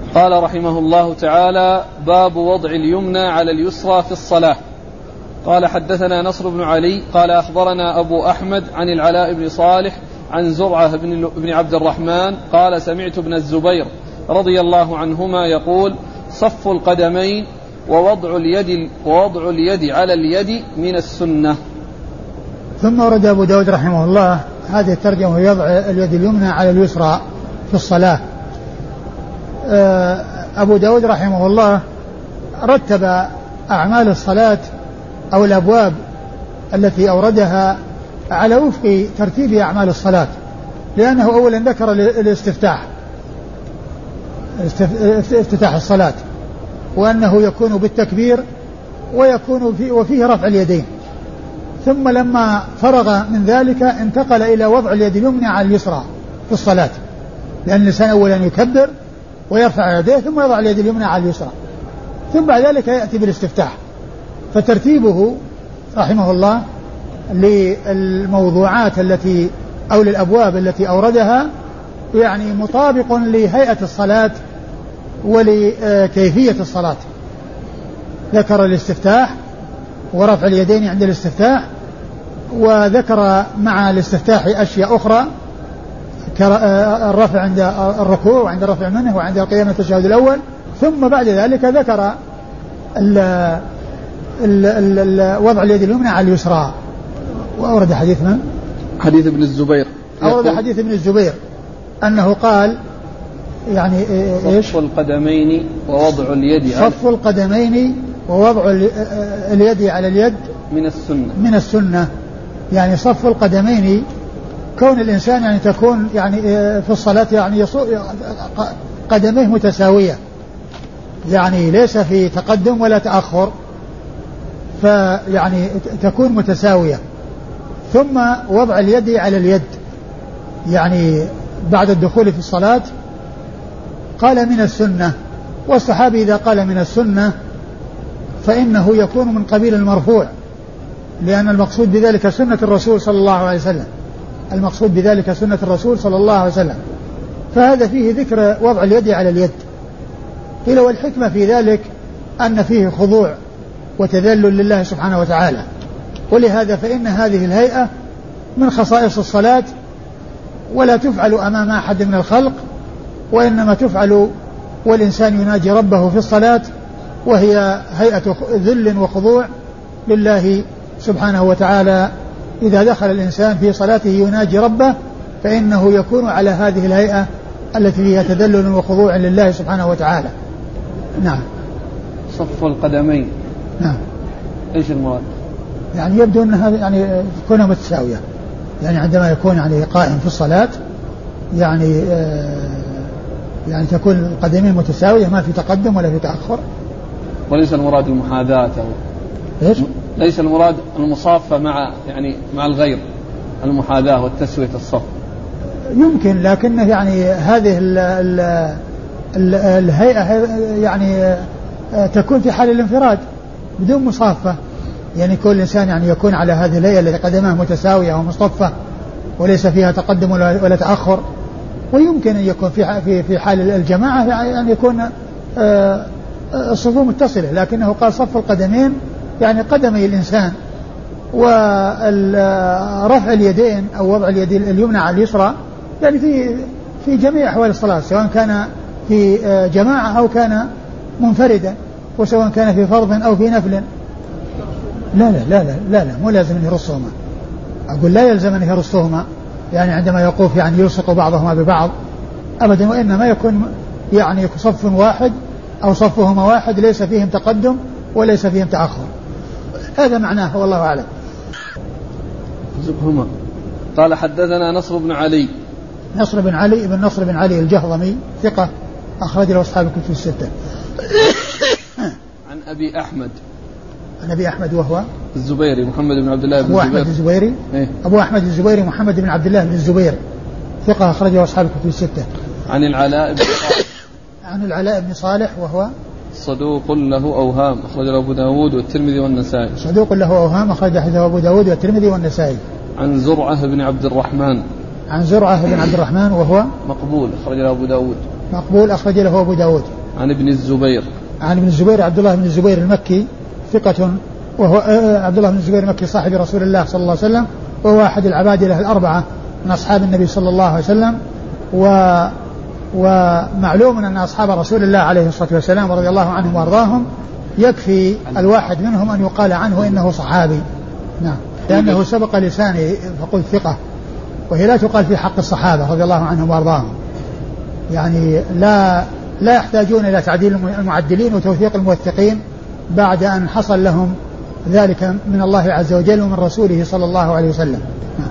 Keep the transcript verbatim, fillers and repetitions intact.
قال رحمه الله تعالى: باب وضع اليمنى على اليسرى في الصلاة. قال: حدثنا نصر بن علي قال أخبرنا أبو أحمد عن العلاء بن صالح عن زرعة بن عبد الرحمن قال: سمعت ابن الزبير رضي الله عنهما يقول: صف القدمين ووضع اليد, ووضع اليد على اليد من السنة. ثم ورد أبو داود رحمه الله هذه الترجمة: يضع اليد اليمنى على اليسرى في الصلاة. أبو داود رحمه الله رتب أعمال الصلاة أو الأبواب التي أوردها على وفق ترتيب أعمال الصلاة، لأنه أولا ذكر الاستفتاح افتتاح الصلاة، وأنه يكون بالتكبير ويكون في وفيه رفع اليدين، ثم لما فرغ من ذلك انتقل إلى وضع اليد اليمنى على اليسرى في الصلاة، لأن الإنسان أولا يكبر ويرفع يديه ثم يضع اليد اليمنى على اليسرى، ثم بعد ذلك يأتي بالاستفتاح. فترتيبه رحمه الله للموضوعات التي أو للأبواب التي أوردها يعني مطابق لهيئة الصلاة ولكيفية الصلاة. ذكر الاستفتاح ورفع اليدين عند الاستفتاح، وذكر مع الاستفتاح أشياء أخرى كالرفع عند الركوع وعند الرفع منه وعند القيام من التشهد الأول، ثم بعد ذلك ذكر ال ال ال وضع اليد اليمنى على اليسرى. وأورد حديث من؟ حديث ابن الزبير. أورد حديث ابن الزبير أنه قال يعني إيش؟ صف القدمين ووضع اليد على صف القدمين ووضع اليد على اليد من السنة من السنة يعني صف القدمين كون الإنسان يعني تكون يعني في الصلاة يعني قدميه متساوية، يعني ليس في تقدم ولا تأخر، فيعني تكون متساوية. ثم وضع اليد على اليد يعني بعد الدخول في الصلاة قال من السنة، والصحابي إذا قال من السنة فإنه يكون من قبيل المرفوع، لأن المقصود بذلك سنة الرسول صلى الله عليه وسلم، المقصود بذلك سنة الرسول صلى الله عليه وسلم، فهذا فيه ذكر وضع اليد على اليد. قيل والحكمة في ذلك أن فيه خضوع وتذلل لله سبحانه وتعالى، ولهذا فإن هذه الهيئة من خصائص الصلاة ولا تفعل أمام أحد من الخلق، وإنما تفعل والإنسان يناجي ربه في الصلاة، وهي هيئة ذل وخضوع لله سبحانه وتعالى. إذا دخل الإنسان في صلاته يناجي ربه فإنه يكون على هذه الهيئة التي فيها تذلل وخضوع لله سبحانه وتعالى. نعم. صف القدمين. نعم. إيش المراد؟ يعني يبدو أنها يعني تكون متساوية، يعني عندما يكون يعني قائم في الصلاة يعني آه يعني تكون القدمين متساوية، ما في تقدم ولا في تأخر. وليس المراد المحاذاة أو إيش؟ ليس المراد المصافة مع يعني مع الغير، المحاذاة والتسوية الصف يمكن، لكنه يعني هذه ال ال ال الهيئة يعني تكون في حال الانفراد بدون مصافة، يعني كل إنسان يعني يكون على هذه الهيئة التي قدماه متساوية ومصطفى وليس فيها تقدم ولا, ولا تأخر. ويمكن أن يكون في في في حال الجماعة يعني يكون الصفوف متصلة، لكنه قال صف القدمين يعني قدمي الإنسان، ورفع اليدين أو وضع اليد اليمنى على اليسرى يعني في في جميع أحوال الصلاة، سواء كان في جماعة أو كان منفردا، وسواء كان في فرض أو في نفل. لا لا لا لا لا, لا مو لازم أن يرصهما، أقول لا يلزم أن يرصهما يعني عندما يقوف يعني يلصق بعضهما ببعض أبدا، وإنما يكون يعني صف واحد أو صفهما واحد ليس فيهم تقدم وليس فيهم تأخر، هذا معناه والله أعلم. زبهما. قال: حدثنا نصر بن علي. نصر بن علي بن نصر بن علي الجهضمي ثقة أخرج له أصحاب الكتب الستة. عن أبي أحمد. عن أبي أحمد وهو الزبيري محمد بن عبد الله بن الزبير. أبو أحمد الزبيري. إيه؟ أبو أحمد الزبيري محمد بن عبد الله بن الزبير ثقة أخرج له أصحاب الكتب الستة. عن العلاء بن صالح. عن العلاء بن صالح وهو صدوق له أوهام أخرج له أبو داود والترمذي والنسائي. صدوق له أوهام أخرج له أبو داود والترمذي والنسائي. عن زرعة بن عبد الرحمن. عن زرعة بن عبد الرحمن وهو مقبول أخرج له أبو داود. مقبول أخرج له أبو داود. عن ابن الزبير. عن ابن الزبير عبد الله بن الزبير المكي ثقة، وهو عبد الله بن الزبير المكي صاحب رسول الله صلى الله عليه وسلم، وهو أحد العبادلة الأربعة من أصحاب النبي صلى الله عليه وسلم. و ومعلوم أن أصحاب رسول الله عليه الصلاة والسلام رضي الله عنهم وأرضاهم يكفي الواحد منهم أن يقال عنه إنه صحابي، نعم، لأنه سبق لسانه فقلت ثقة، وهي لا تقال في حق الصحابة رضي الله عنهم وأرضاهم، يعني لا لا يحتاجون إلى تعديل المعدلين وتوثيق الموثقين بعد أن حصل لهم ذلك من الله عز وجل ومن رسوله صلى الله عليه وسلم. نعم.